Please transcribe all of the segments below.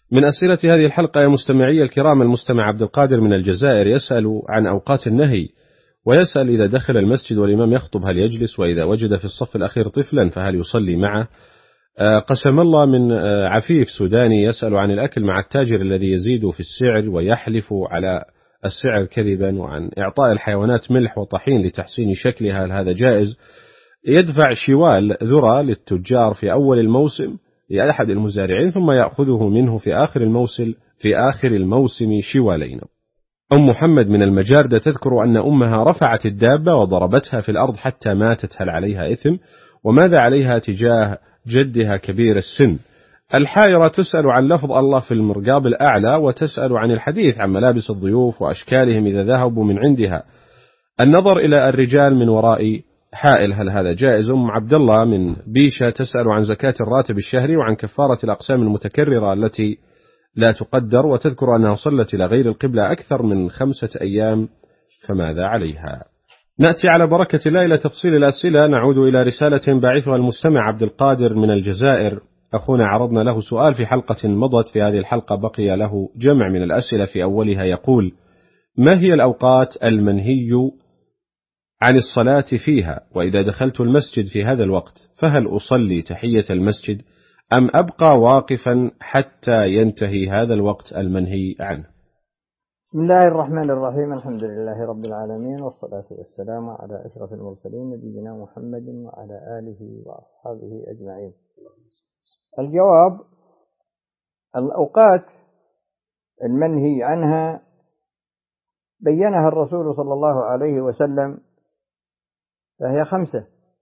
من أسئلة هذه الحلقة يا مستمعي الكرام، المستمع عبد القادر من الجزائر يسأل عن أوقات النهي، ويسأل إذا دخل المسجد والإمام يخطب هل يجلس، وإذا وجد في الصف الأخير طفلا فهل يصلي معه. قسم الله من عفيف سوداني يسأل عن الأكل مع التاجر الذي يزيد في السعر ويحلف على السعر كذبا، وعن إعطاء الحيوانات ملح وطحين لتحسين شكلها، هل هذا جائز؟ يدفع شوال ذرة للتجار في أول الموسم لأحد المزارعين، ثم يأخذه منه في آخر الموسم شوالين. أم محمد من المجاردة تذكر أن أمها رفعت الدابة وضربتها في الأرض حتى ماتت، هل عليها إثم؟ وماذا عليها تجاه جدها كبير السن؟ الحائرة تسأل عن لفظ الله في المرقاب الأعلى، وتسأل عن الحديث عن ملابس الضيوف وأشكالهم إذا ذهبوا من عندها، النظر إلى الرجال من وراء حائل، هل هذا جائز؟ أم عبد الله من بيشة تسأل عن زكاة الراتب الشهري وعن كفارة الأقسام المتكررة التي لا تقدر، وتذكر أنها صلت إلى غير القبلة أكثر من 5 أيام، فماذا عليها؟ نأتي على بركة الله إلى تفصيل الأسئلة. نعود إلى رسالة باعثها المستمع عبد القادر من الجزائر. أخونا عرضنا له سؤال في حلقة مضت، في هذه الحلقة بقي له جمع من الأسئلة. في أولها يقول: ما هي الأوقات المنهي عن الصلاة فيها؟ وإذا دخلت المسجد في هذا الوقت فهل أصلي تحية المسجد أم أبقى واقفا حتى ينتهي هذا الوقت المنهي عنه؟ بسم الله الرحمن الرحيم، الحمد لله رب العالمين، والصلاة والسلام على أشرف المرسلين نبينا محمد وعلى آله وأصحابه أجمعين. الجواب: الأوقات المنهي عنها بينها الرسول صلى الله عليه وسلم، فهي 5: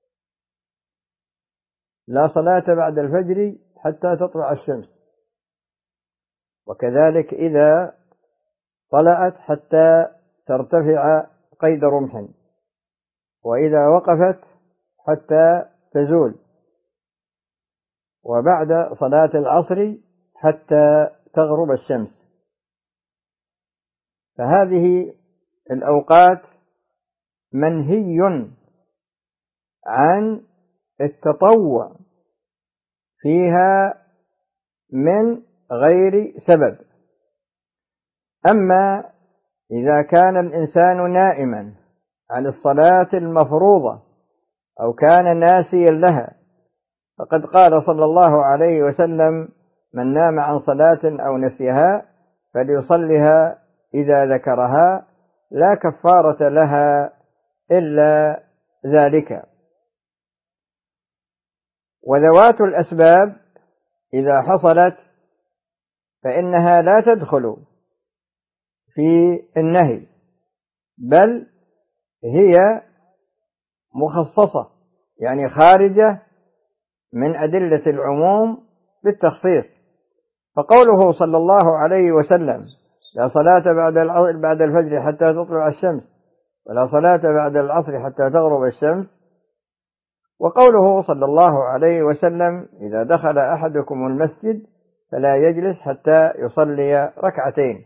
لا صلاة بعد الفجر حتى تطلع الشمس، وكذلك إذا طلعت حتى ترتفع قيد رمح، وإذا وقفت حتى تزول، وبعد صلاة العصر حتى تغرب الشمس. فهذه الأوقات منهي عن التطوع فيها من غير سبب. أما إذا كان الإنسان نائما عن الصلاة المفروضة أو كان ناسيا لها، فقد قال صلى الله عليه وسلم: من نام عن صلاة أو نسيها فليصلها إذا ذكرها، لا كفارة لها إلا ذلك. وذوات الأسباب إذا حصلت فإنها لا تدخل في النهي، بل هي مخصصة، يعني خارجة من أدلة العموم بالتخصيص. فقوله صلى الله عليه وسلم: لا صلاة بعد الفجر حتى تطلع الشمس، ولا صلاة بعد العصر حتى تغرب الشمس، وقوله صلى الله عليه وسلم: إذا دخل أحدكم المسجد فلا يجلس حتى يصلي ركعتين.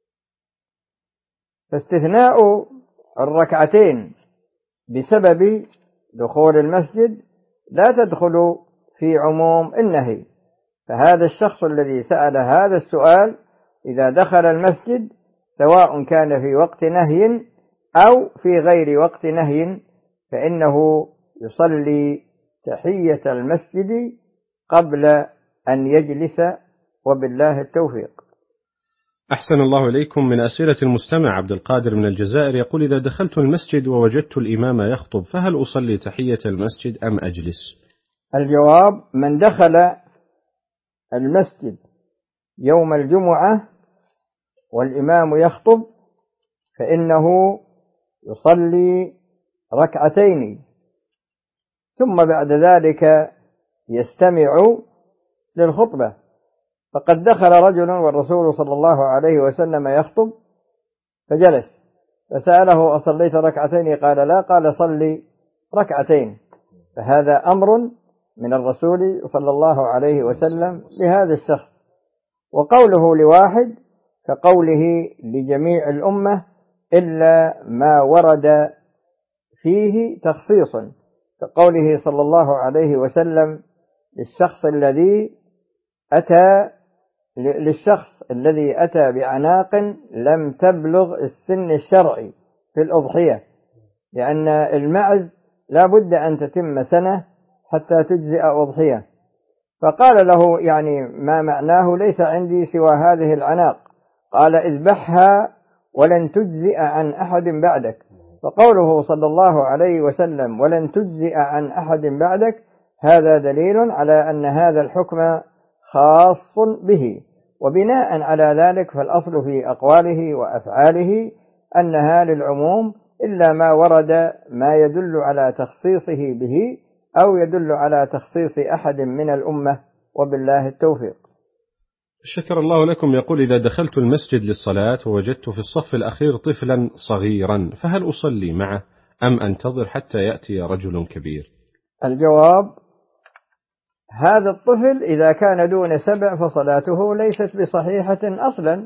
فاستثناء الركعتين بسبب دخول المسجد لا تدخل في عموم النهي. فهذا الشخص الذي سأل هذا السؤال إذا دخل المسجد، سواء كان في وقت نهي أو في غير وقت نهي، فإنه يصلي تحية المسجد قبل أن يجلس، وبالله التوفيق. أحسن الله إليكم. من أسئلة المستمع عبد القادر من الجزائر يقول: إذا دخلت المسجد ووجدت الإمام يخطب فهل أصلي تحية المسجد أم أجلس؟ الجواب: من دخل المسجد يوم الجمعة والإمام يخطب فإنه يصلي ركعتين، ثم بعد ذلك يستمع للخطبة. فقد دخل رجل والرسول صلى الله عليه وسلم يخطب فجلس، فسأله: أصليت ركعتين؟ قال: لا. قال: صلي ركعتين. فهذا أمر من الرسول صلى الله عليه وسلم لهذا الشخص. وقوله لواحد كقوله لجميع الأمة، إلا ما ورد فيه تخصيص، كقوله صلى الله عليه وسلم للشخص الذي أتى للشخص الذي أتى بأعناق لم تبلغ السن الشرعي في الأضحية، لأن المعز لا بد أن تتم سنة حتى تجزئ أضحية. فقال له يعني ما معناه ليس عندي سوى هذه العناق، قال اذبحها ولن تجزئ عن أحد بعدك. فقوله صلى الله عليه وسلم ولن تجزئ عن أحد بعدك هذا دليل على أن هذا الحكم خاص به، وبناء على ذلك فالأصل في أقواله وأفعاله أنها للعموم إلا ما ورد ما يدل على تخصيصه به أو يدل على تخصيص أحد من الأمة، وبالله التوفيق. شكر الله لكم. يقول: إذا دخلت المسجد للصلاة ووجدت في الصف الأخير طفلا صغيرا فهل أصلي معه أم أنتظر حتى يأتي رجل كبير؟ الجواب: هذا الطفل إذا كان دون 7 فصلاته ليست بصحيحة أصلا،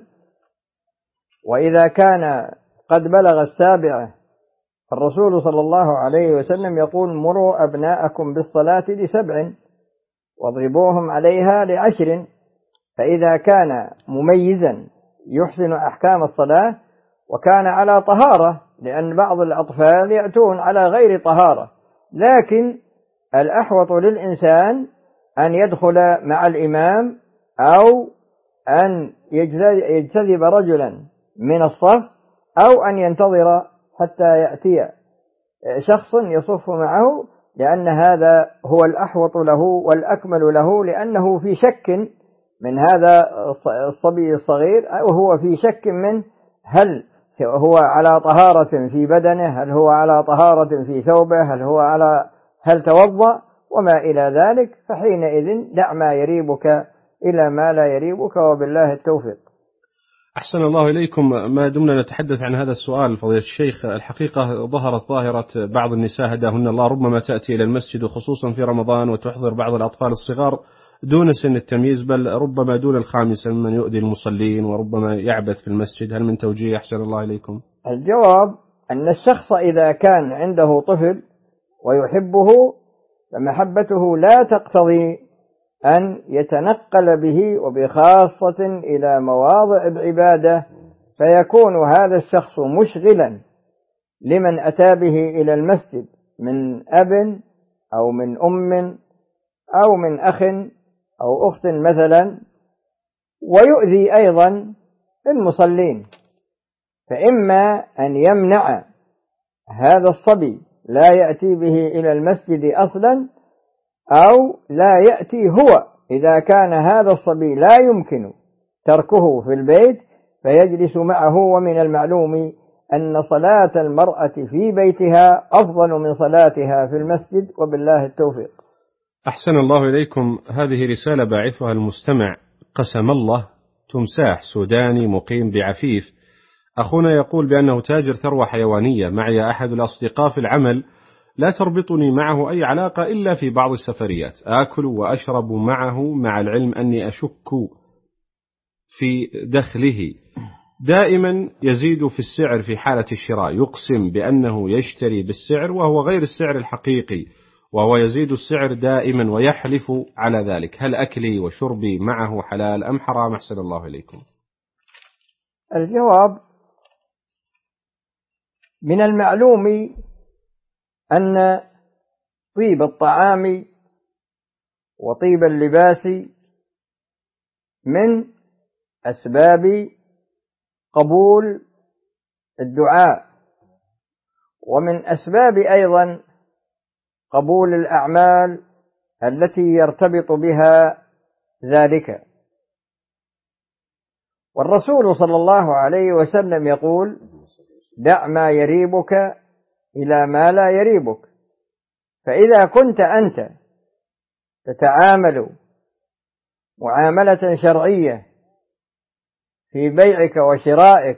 وإذا كان قد بلغ 7 الرسول صلى الله عليه وسلم يقول: مروا أبناءكم بالصلاة ل7 واضربوهم عليها ل10. فإذا كان مميزا يحسن أحكام الصلاة وكان على طهارة، لأن بعض الأطفال يأتون على غير طهارة، لكن الأحوط للإنسان أن يدخل مع الإمام أو أن يجتذب رجلا من الصف أو أن ينتظر حتى يأتي شخص يصف معه، لأن هذا هو الأحوط له والأكمل له، لأنه في شك من هذا الصبي الصغير، وهو في شك من هل هو على طهارة في بدنه، هل هو على طهارة في ثوبه، هل توضأ وما إلى ذلك. فحينئذ دع ما يريبك إلى ما لا يريبك، وبالله التوفيق. أحسن الله إليكم. ما دمنا نتحدث عن هذا السؤال فضيلة الشيخ، الحقيقة ظهرت ظاهرة بعض النساء هداهن الله ربما تأتي إلى المسجد وخصوصا في رمضان وتحضر بعض الأطفال الصغار دون سن التمييز، بل ربما دون 5 ممن يؤذي المصلين وربما يعبث في المسجد. هل من توجيه؟ أحسن الله إليكم. الجواب أن الشخص إذا كان عنده طفل ويحبه فمحبته لا تقتضي أن يتنقل به وبخاصة إلى مواضع العبادة، فيكون هذا الشخص مشغلا لمن أتى به إلى المسجد من أب أو من أم أو من أخ أو أخت مثلا، ويؤذي أيضا المصلين. فإما أن يمنع هذا الصبي لا يأتي به إلى المسجد أصلا، أو لا يأتي هو إذا كان هذا الصبي لا يمكن تركه في البيت فيجلس معه. ومن المعلوم أن صلاة المرأة في بيتها أفضل من صلاتها في المسجد، وبالله التوفيق. أحسن الله إليكم. هذه رسالة باعثها المستمع قسم الله تمساح سوداني مقيم بعفيف. أخونا يقول بأنه تاجر ثروة حيوانية، معي أحد الأصدقاء في العمل لا تربطني معه أي علاقة إلا في بعض السفريات، آكل وأشرب معه مع العلم أني أشك في دخله، دائما يزيد في السعر في حالة الشراء، يقسم بأنه يشتري بالسعر وهو غير السعر الحقيقي، وهو يزيد السعر دائما ويحلف على ذلك. هل أكلي وشربي معه حلال أم حرام؟ أحسن الله إليكم. الجواب: من المعلوم أن طيب الطعام وطيب اللباس من أسباب قبول الدعاء، ومن أسباب أيضا قبول الأعمال التي يرتبط بها ذلك. والرسول صلى الله عليه وسلم يقول: دع ما يريبك إلى ما لا يريبك. فإذا كنت أنت تتعامل معاملة شرعية في بيعك وشرائك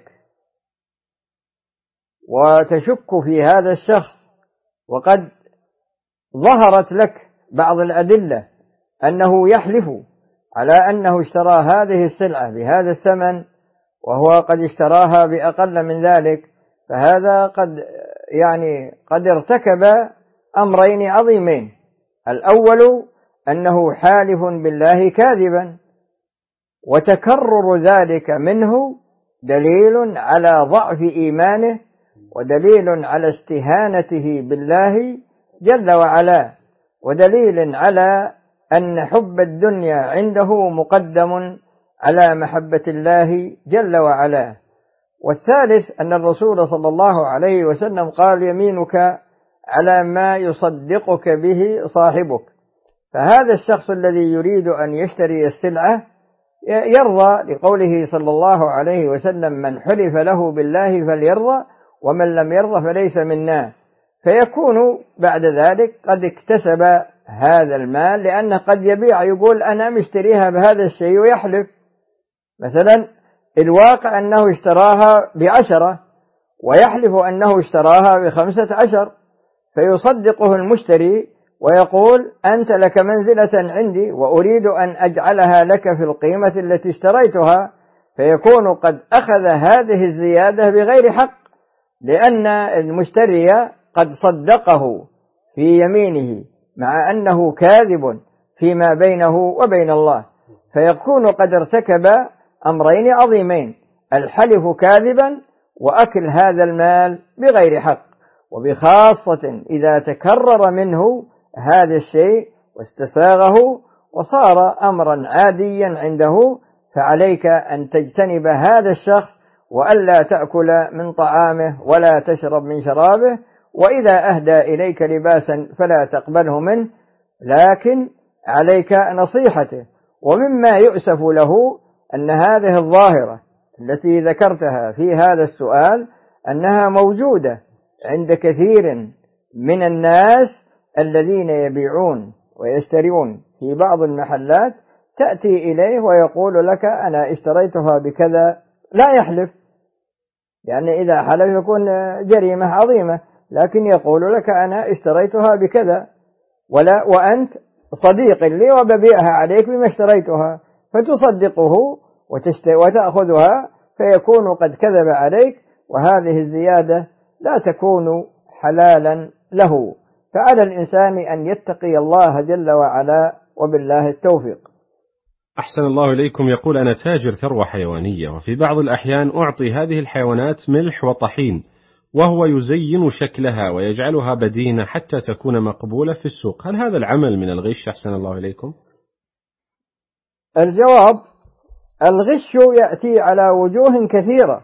وتشك في هذا الشخص، وقد ظهرت لك بعض الأدلة أنه يحلف على أنه اشترى هذه السلعة بهذا الثمن وهو قد اشتراها بأقل من ذلك، فهذا قد ارتكب أمرين عظيمين. الأول أنه حالف بالله كاذبا، وتكرر ذلك منه دليل على ضعف إيمانه، ودليل على استهانته بالله جل وعلا، ودليل على أن حب الدنيا عنده مقدم على محبة الله جل وعلا. والثالث أن الرسول صلى الله عليه وسلم قال: يمينك على ما يصدقك به صاحبك. فهذا الشخص الذي يريد أن يشتري السلعة يرضى، لقوله صلى الله عليه وسلم: من حلف له بالله فليرضى ومن لم يرضى فليس منا. فيكون بعد ذلك قد اكتسب هذا المال، لأنه قد يبيع، يقول أنا مشتريها بهذا الشيء ويحلف. مثلا الواقع أنه اشتراها ب10 ويحلف أنه اشتراها ب15، فيصدقه المشتري ويقول: أنت لك منزلة عندي وأريد أن أجعلها لك في القيمة التي اشتريتها، فيكون قد أخذ هذه الزيادة بغير حق، لأن المشتري قد صدقه في يمينه مع أنه كاذب فيما بينه وبين الله، فيكون قد ارتكب أمرين عظيمين: الحلف كاذبا وأكل هذا المال بغير حق. وبخاصة إذا تكرر منه هذا الشيء واستساغه وصار أمرا عاديا عنده، فعليك أن تجتنب هذا الشخص وألا تأكل من طعامه ولا تشرب من شرابه، وإذا أهدى إليك لباسا فلا تقبله منه، لكن عليك نصيحته. ومما يؤسف له أن هذه الظاهرة التي ذكرتها في هذا السؤال أنها موجودة عند كثير من الناس الذين يبيعون ويشترون في بعض المحلات، تأتي إليه ويقول لك: أنا اشتريتها بكذا، لا يحلف، يعني إذا حلف يكون جريمة عظيمة، لكن يقول لك: أنا اشتريتها بكذا وأنت صديق لي وببيعها عليك بما اشتريتها، فتصدقه وتأخذها، فيكون قد كذب عليك، وهذه الزيادة لا تكون حلالا له. فعلى الإنسان أن يتقي الله جل وعلا، وبالله التوفيق. أحسن الله إليكم. يقول: أنا تاجر ثروة حيوانية، وفي بعض الأحيان أعطي هذه الحيوانات ملح وطحين، وهو يزين شكلها ويجعلها بدينة حتى تكون مقبولة في السوق. هل هذا العمل من الغش أحسن الله إليكم؟ الجواب: الغش يأتي على وجوه كثيرة،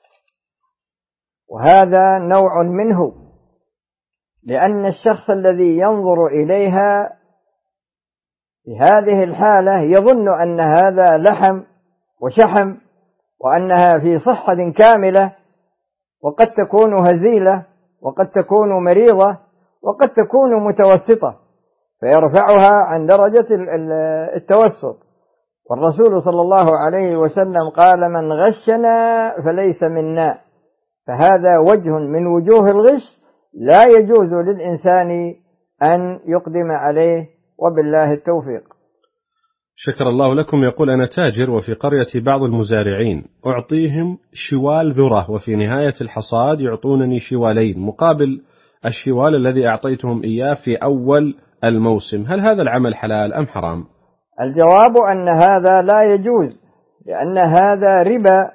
وهذا نوع منه، لأن الشخص الذي ينظر إليها في هذه الحالة يظن أن هذا لحم وشحم، وأنها في صحة كاملة، وقد تكون هزيلة، وقد تكون مريضة، وقد تكون متوسطة، فيرفعها عن درجة التوسط. والرسول صلى الله عليه وسلم قال: من غشنا فليس منا. فهذا وجه من وجوه الغش لا يجوز للإنسان أن يقدم عليه، وبالله التوفيق. شكر الله لكم. يقول: أنا تاجر، وفي قرية بعض المزارعين أعطيهم شوال ذرة، وفي نهاية الحصاد يعطونني شوالين مقابل الشوال الذي أعطيتهم إياه في أول الموسم. هل هذا العمل حلال أم حرام؟ الجواب أن هذا لا يجوز، لأن هذا ربا،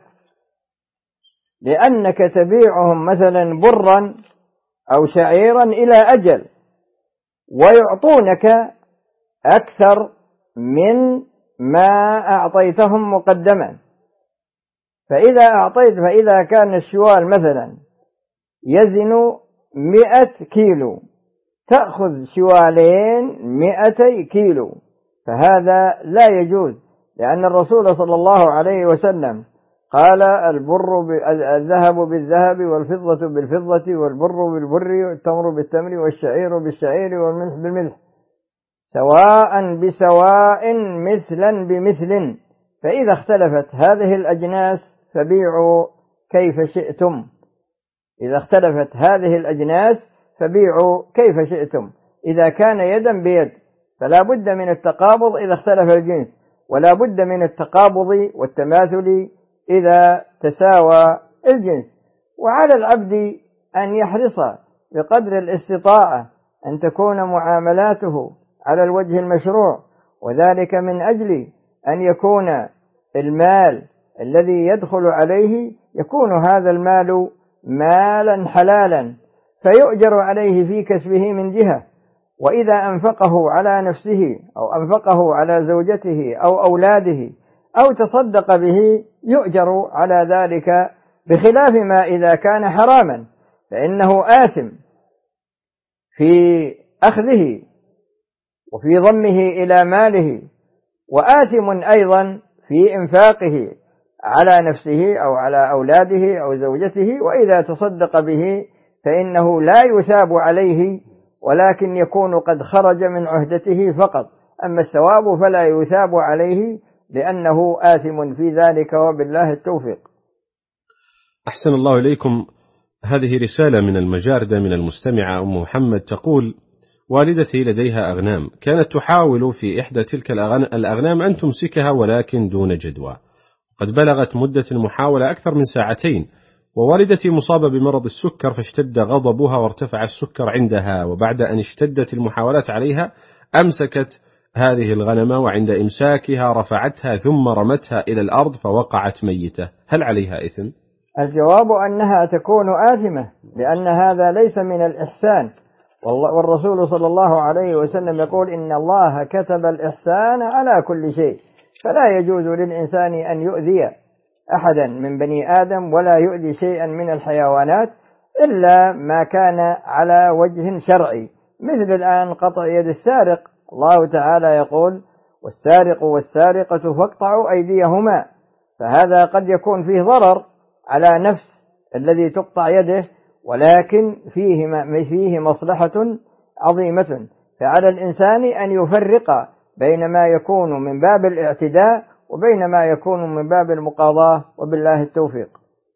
لأنك تبيعهم مثلا برا أو شعيرا إلى أجل، ويعطونك أكثر من ما أعطيتهم مقدما. فإذا كان الشوال مثلا يزن 100 كيلو، تأخذ شوالين 200 كيلو، فهذا لا يجوز، لأن الرسول صلى الله عليه وسلم قال: الذهب بالذهب والفضة بالفضة والبر بالبر والتمر بالتمر والشعير بالشعير والملح بالملح، سواء بسواء مثلا بمثل، فإذا اختلفت هذه الأجناس فبيعوا كيف شئتم. إذا اختلفت هذه الأجناس فبيعوا كيف شئتم. إذا كان يدا بيد فلا بد من التقابض إذا اختلف الجنس، ولا بد من التقابض والتماثل إذا تساوى الجنس. وعلى العبد أن يحرص بقدر الاستطاعة أن تكون معاملاته على الوجه المشروع، وذلك من أجل أن يكون المال الذي يدخل عليه يكون هذا المال مالا حلالا فيؤجر عليه في كسبه من جهة، وإذا أنفقه على نفسه أو أنفقه على زوجته أو أولاده أو تصدق به يؤجر على ذلك، بخلاف ما إذا كان حراما فإنه آثم في أخذه وفي ضمه إلى ماله، وآثم أيضا في إنفاقه على نفسه أو على أولاده أو زوجته، وإذا تصدق به فإنه لا يثاب عليه ولكن يكون قد خرج من عهدته فقط، أما الثواب فلا يثاب عليه لأنه آثم في ذلك، وبالله التوفيق. أحسن الله إليكم. هذه رسالة من المجاردة من المستمعة أم محمد تقول: والدتي لديها أغنام، كانت تحاول في إحدى تلك الأغنام أن تمسكها ولكن دون جدوى، قد بلغت مدة المحاولة أكثر من ساعتين، ووالدتي مصابة بمرض السكر فاشتد غضبها وارتفع السكر عندها، وبعد أن اشتدت المحاولات عليها أمسكت هذه الغنمة، وعند إمساكها رفعتها ثم رمتها إلى الأرض فوقعت ميتة، هل عليها إثم؟ الجواب أنها تكون آثمة، لأن هذا ليس من الإحسان، والرسول صلى الله عليه وسلم يقول إن الله كتب الإحسان على كل شيء، فلا يجوز للإنسان أن يؤذي أحدا من بني آدم ولا يؤذي شيئا من الحيوانات إلا ما كان على وجه شرعي، مثل الآن قطع يد السارق، الله تعالى يقول: والسارق والسارقة فاقطعوا أيديهما، فهذا قد يكون فيه ضرر على نفس الذي تقطع يده، ولكن فيه مصلحة عظيمة، فعلى الإنسان أن يفرق بين ما يكون من باب الاعتداء وبين ما يكون من باب المقاضاة، وبالله التوفيق.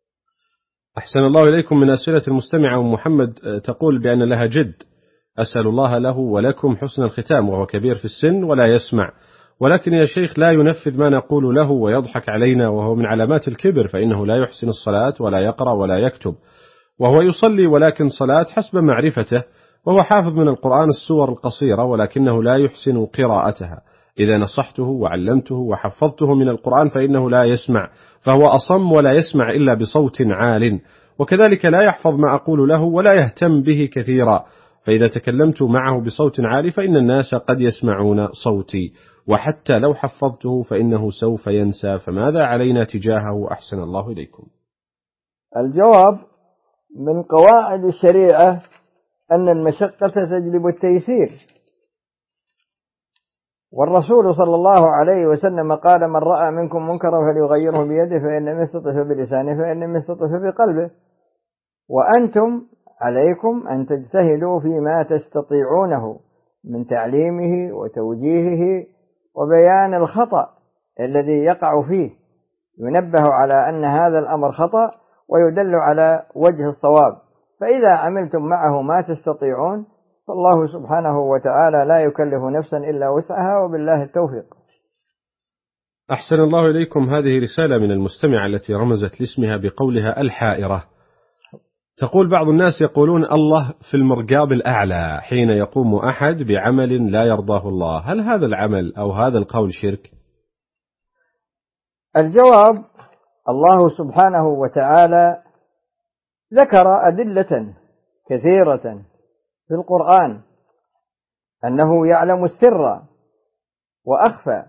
أحسن الله إليكم. من أسئلة المستمعة محمد تقول بأن لها جد، أسأل الله له ولكم حسن الختام، وهو كبير في السن ولا يسمع، ولكن يا شيخ لا ينفذ ما نقول له ويضحك علينا، وهو من علامات الكبر، فإنه لا يحسن الصلاة ولا يقرأ ولا يكتب، وهو يصلي ولكن صلاة حسب معرفته، وهو حافظ من القرآن السور القصيرة ولكنه لا يحسن قراءتها، إذا نصحته وعلمته وحفظته من القرآن فإنه لا يسمع، فهو أصم ولا يسمع إلا بصوت عال، وكذلك لا يحفظ ما أقول له ولا يهتم به كثيرا، فإذا تكلمت معه بصوت عالي فإن الناس قد يسمعون صوتي، وحتى لو حفظته فإنه سوف ينسى، فماذا علينا تجاهه؟ أحسن الله إليكم. الجواب: من قواعد الشريعة أن المشقة تجلب التيسير، والرسول صلى الله عليه وسلم قال: من رأى منكم منكرا فليغيره بيده، فإن لم يستطع فبلسانه، فإن لم يستطع فبقلبه، وأنتم عليكم أن تجتهدوا فيما تستطيعونه من تعليمه وتوجيهه وبيان الخطأ الذي يقع فيه، ينبه على أن هذا الأمر خطأ ويدل على وجه الصواب، فإذا عملتم معه ما تستطيعون فالله سبحانه وتعالى لا يكلف نفسا إلا وسعها، وبالله التوفيق. أحسن الله إليكم. هذه رسالة من المستمعة التي رمزت لاسمها بقولها الحائرة، تقول: بعض الناس يقولون الله في المرقاب الأعلى حين يقوم أحد بعمل لا يرضاه الله، هل هذا العمل أو هذا القول شرك؟ الجواب: الله سبحانه وتعالى ذكر أدلة كثيرة في القرآن أنه يعلم السر وأخفى،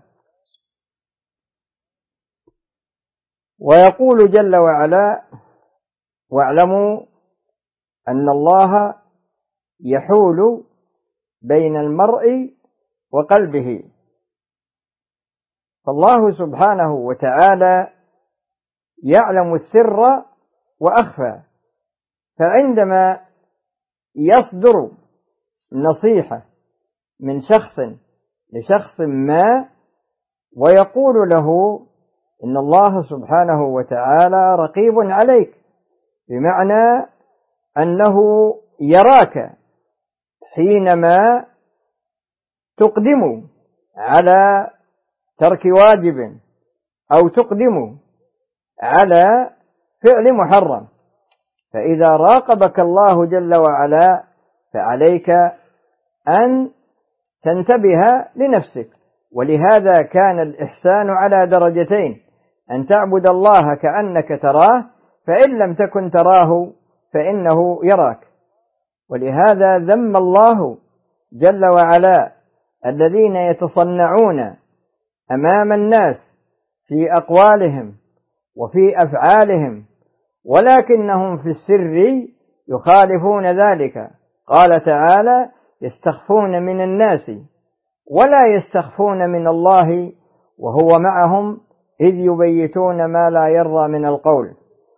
ويقول جل وعلا: واعلموا أن الله يحول بين المرء وقلبه، فالله سبحانه وتعالى يعلم السر وأخفى، فعندما يصدر نصيحة من شخص لشخص ما ويقول له إن الله سبحانه وتعالى رقيب عليك، بمعنى أنه يراك حينما تقدم على ترك واجب أو تقدم على فعل محرم، فإذا راقبك الله جل وعلا فعليك أن تنتبه لنفسك، ولهذا كان الإحسان على درجتين، أن تعبد الله كأنك تراه، فإن لم تكن تراه فإنه يراك. ولهذا ذم الله جل وعلا الذين يتصنعون أمام الناس في أقوالهم وفي أفعالهم، ولكنهم في السر يخالفون ذلك. قال تعالى: يستخفون من الناس ولا يستخفون من الله وهو معهم إذ يبيتون ما لا يرضى من القول.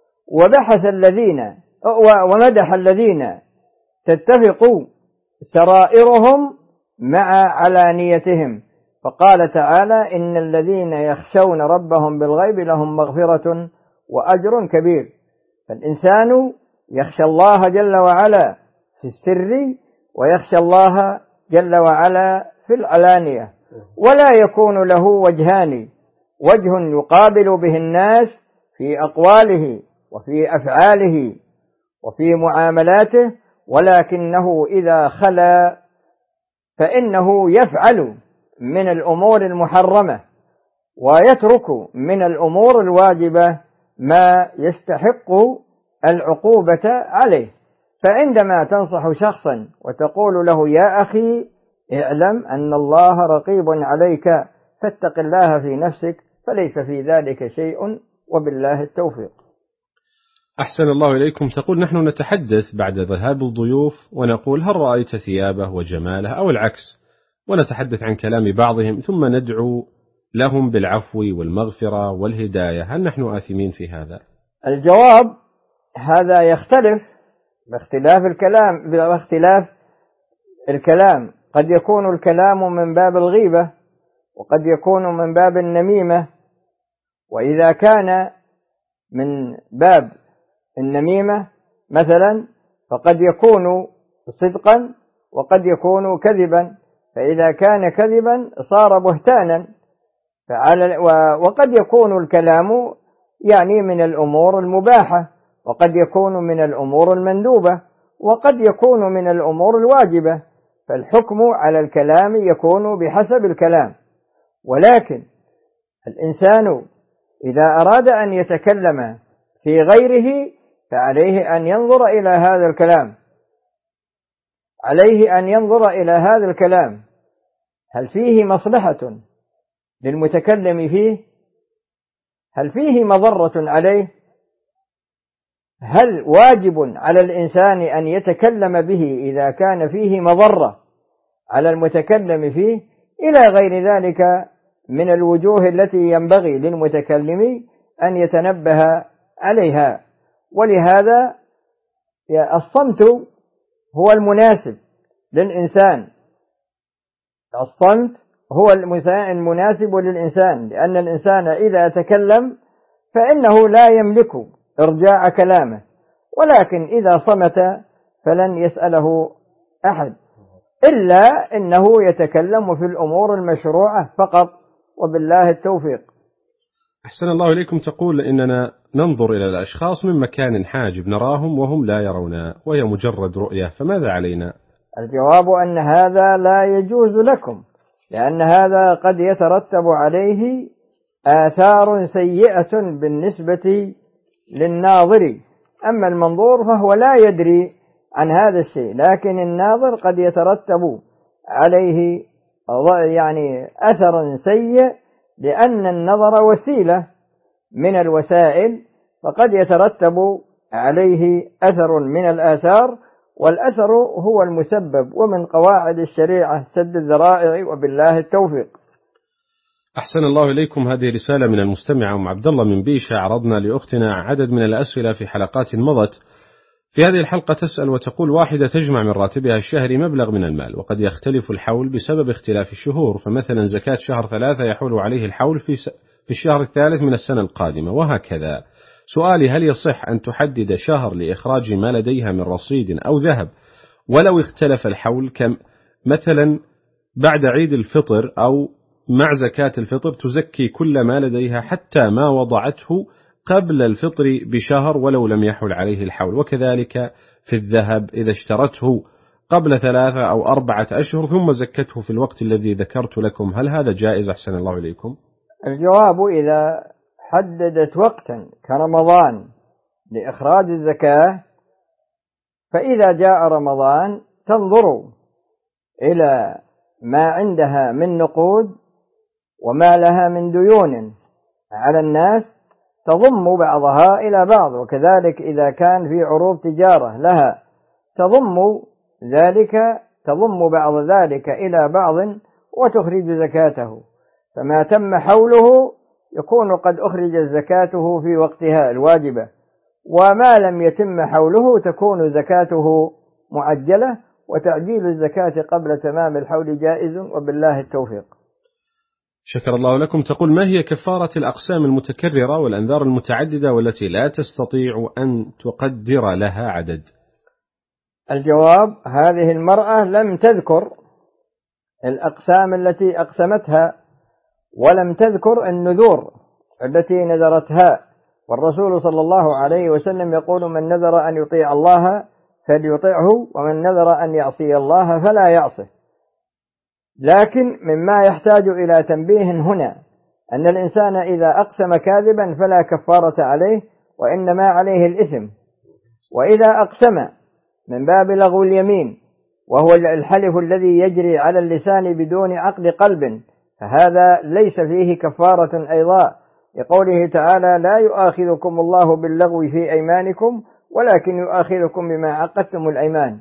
ومدح الذين تتفق سرائرهم مع علانيتهم، فقال تعالى: إن الذين يخشون ربهم بالغيب لهم مغفرة وأجر كبير. فالإنسان يخشى الله جل وعلا في السر، ويخشى الله جل وعلا في العلانية، ولا يكون له وجهان: وجه يقابل به الناس في أقواله وفي أفعاله وفي معاملاته، ولكنه إذا خلا فإنه يفعل من الأمور المحرمة ويترك من الأمور الواجبة ما يستحق العقوبة عليه. فعندما تنصح شخصا وتقول له: يا أخي اعلم أن الله رقيب عليك فاتق الله في نفسك، فليس في ذلك شيء، وبالله التوفيق. أحسن الله إليكم. تقول: نحن نتحدث بعد ذهاب الضيوف ونقول: هل رأيت ثيابه وجماله، أو العكس، ونتحدث عن كلام بعضهم ثم ندعو لهم بالعفو والمغفرة والهداية، هل نحن آثمين في هذا؟ الجواب: هذا يختلف باختلاف الكلام. قد يكون الكلام من باب الغيبة، وقد يكون من باب النميمة. وإذا كان من باب النميمة مثلا فقد يكون صدقا وقد يكون كذبا، فإذا كان كذبا صار بهتانا. وقد يكون الكلام يعني من الأمور المباحة، وقد يكون من الأمور المندوبة، وقد يكون من الأمور الواجبة، فالحكم على الكلام يكون بحسب الكلام. ولكن الإنسان إذا أراد أن يتكلم في غيره فعليه أن ينظر إلى هذا الكلام، هل فيه مصلحة للمتكلم فيه؟ هل فيه مضرة عليه؟ هل واجب على الإنسان أن يتكلم به إذا كان فيه مضرة على المتكلم فيه؟ إلى غير ذلك من الوجوه التي ينبغي للمتكلم أن يتنبه عليها. ولهذا الصمت هو المناسب للإنسان، الصمت هو المناسب للإنسان، لأن الإنسان إذا تكلم فإنه لا يملك إرجاع كلامه، ولكن إذا صمت فلن يسأله أحد، إلا إنه يتكلم في الأمور المشروعة فقط، وبالله التوفيق. أحسن الله إليكم. تقول: إننا ننظر إلى الأشخاص من مكان حاجب، نراهم وهم لا يرونا، وهي مجرد رؤية، فماذا علينا؟ الجواب أن هذا لا يجوز لكم، لأن هذا قد يترتب عليه آثار سيئة بالنسبة للناظر. أما المنظور فهو لا يدري عن هذا الشيء، لكن الناظر قد يترتب عليه يعني أثر سيء، لأن النظر وسيلة من الوسائل، فقد يترتب عليه أثر من الآثار، والأثر هو المسبب، ومن قواعد الشريعة سد الذرائع، وبالله التوفيق. أحسن الله إليكم. هذه رسالة من المستمع أم عبد الله من بيشة. عرضنا لأختنا عدد من الأسئلة في حلقات مضت. في هذه الحلقة تسأل وتقول: واحدة تجمع من راتبها الشهري مبلغ من المال، وقد يختلف الحول بسبب اختلاف الشهور، فمثلا زكاة شهر 3 يحول عليه الحول في الشهر الثالث من السنة القادمة، وهكذا. سؤالي: هل يصح أن تحدد شهر لإخراج ما لديها من رصيد أو ذهب ولو اختلف الحول، مثلا بعد عيد الفطر أو مع زكاة الفطر تزكي كل ما لديها حتى ما وضعته قبل الفطر بشهر ولو لم يحل عليه الحول، وكذلك في الذهب إذا اشترته قبل 3 أو 4 أشهر ثم زكته في الوقت الذي ذكرت لكم، هل هذا جائز؟ أحسن الله إليكم. الجواب: إذا حددت وقتا كرمضان لإخراج الزكاة، فإذا جاء رمضان تنظر إلى ما عندها من نقود وما لها من ديون على الناس، تضم بعضها إلى بعض، وكذلك إذا كان في عروض تجارة لها تضم بعض ذلك إلى بعض وتخرج زكاته، فما تم حوله يكون قد أخرجت زكاته في وقتها الواجبة، وما لم يتم حوله تكون زكاته معجلة، وتعجيل الزكاة قبل تمام الحول جائز، وبالله التوفيق. شكر الله لكم. تقول: ما هي كفارة الأقسام المتكررة والأنذار المتعددة والتي لا تستطيع أن تقدر لها عدد؟ الجواب: هذه المرأة لم تذكر الأقسام التي أقسمتها، ولم تذكر النذور التي نذرتها، والرسول صلى الله عليه وسلم يقول: من نذر أن يطيع الله فليطيعه، ومن نذر أن يعصي الله فلا يعصه. لكن مما يحتاج إلى تنبيه هنا أن الإنسان إذا أقسم كاذبا فلا كفارة عليه، وإنما عليه الإثم. وإذا أقسم من باب لغو اليمين، وهو الحلف الذي يجري على اللسان بدون عقد قلب، فهذا ليس فيه كفارة أيضا، لقوله تعالى: لا يؤاخذكم الله باللغو في أيمانكم ولكن يؤاخذكم بما عقدتم الأيمان.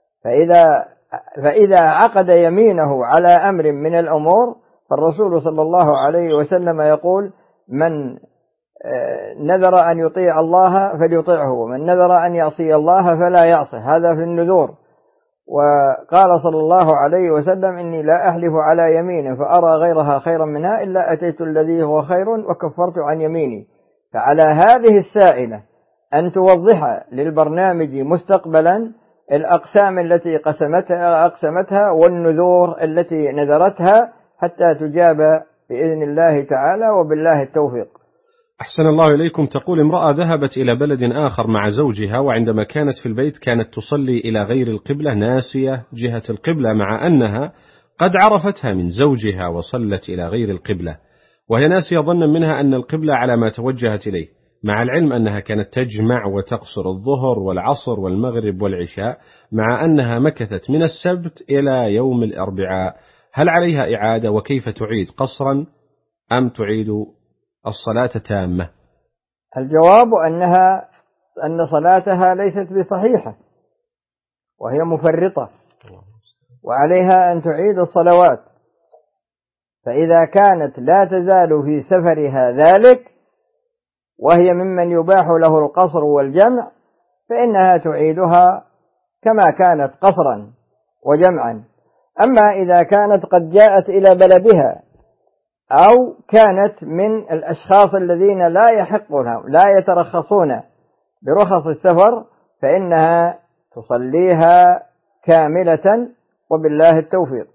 فإذا عقد يمينه على أمر من الأمور، فالرسول صلى الله عليه وسلم يقول: من نذر أن يطيع الله فليطيعه، ومن نذر أن يعصي الله فلا يعصه. هذا في النذور. وقال صلى الله عليه وسلم: إني لا أحلف على يمين فأرى غيرها خيرا منها إلا أتيت الذي هو خير وكفرت عن يميني. فعلى هذه السائلة أن توضح للبرنامج مستقبلا الأقسام التي أقسمتها والنذور التي نذرتها حتى تجاب بإذن الله تعالى، وبالله التوفيق. أحسن الله إليكم. تقول: امرأة ذهبت إلى بلد آخر مع زوجها، وعندما كانت في البيت كانت تصلي إلى غير القبلة، ناسية جهة القبلة، مع أنها قد عرفتها من زوجها وصلت إلى غير القبلة، وهي ناسية ظنا منها أن القبلة على ما توجهت إليه، مع العلم أنها كانت تجمع وتقصر الظهر والعصر والمغرب والعشاء، مع أنها مكثت من السبت إلى يوم الأربعاء. هل عليها إعادة؟ وكيف تعيد، قصرا أم تعيد الصلاة تامة؟ الجواب أن صلاتها ليست بصحيحة، وهي مفرطة، وعليها أن تعيد الصلوات. فإذا كانت لا تزال في سفرها ذلك، وهي ممن يباح له القصر والجمع، فإنها تعيدها كما كانت قصرا وجمعا. أما إذا كانت قد جاءت إلى بلدها أو كانت من الأشخاص الذين لا يحقونها لا يترخصون برخص السفر، فإنها تصليها كاملة، وبالله التوفيق.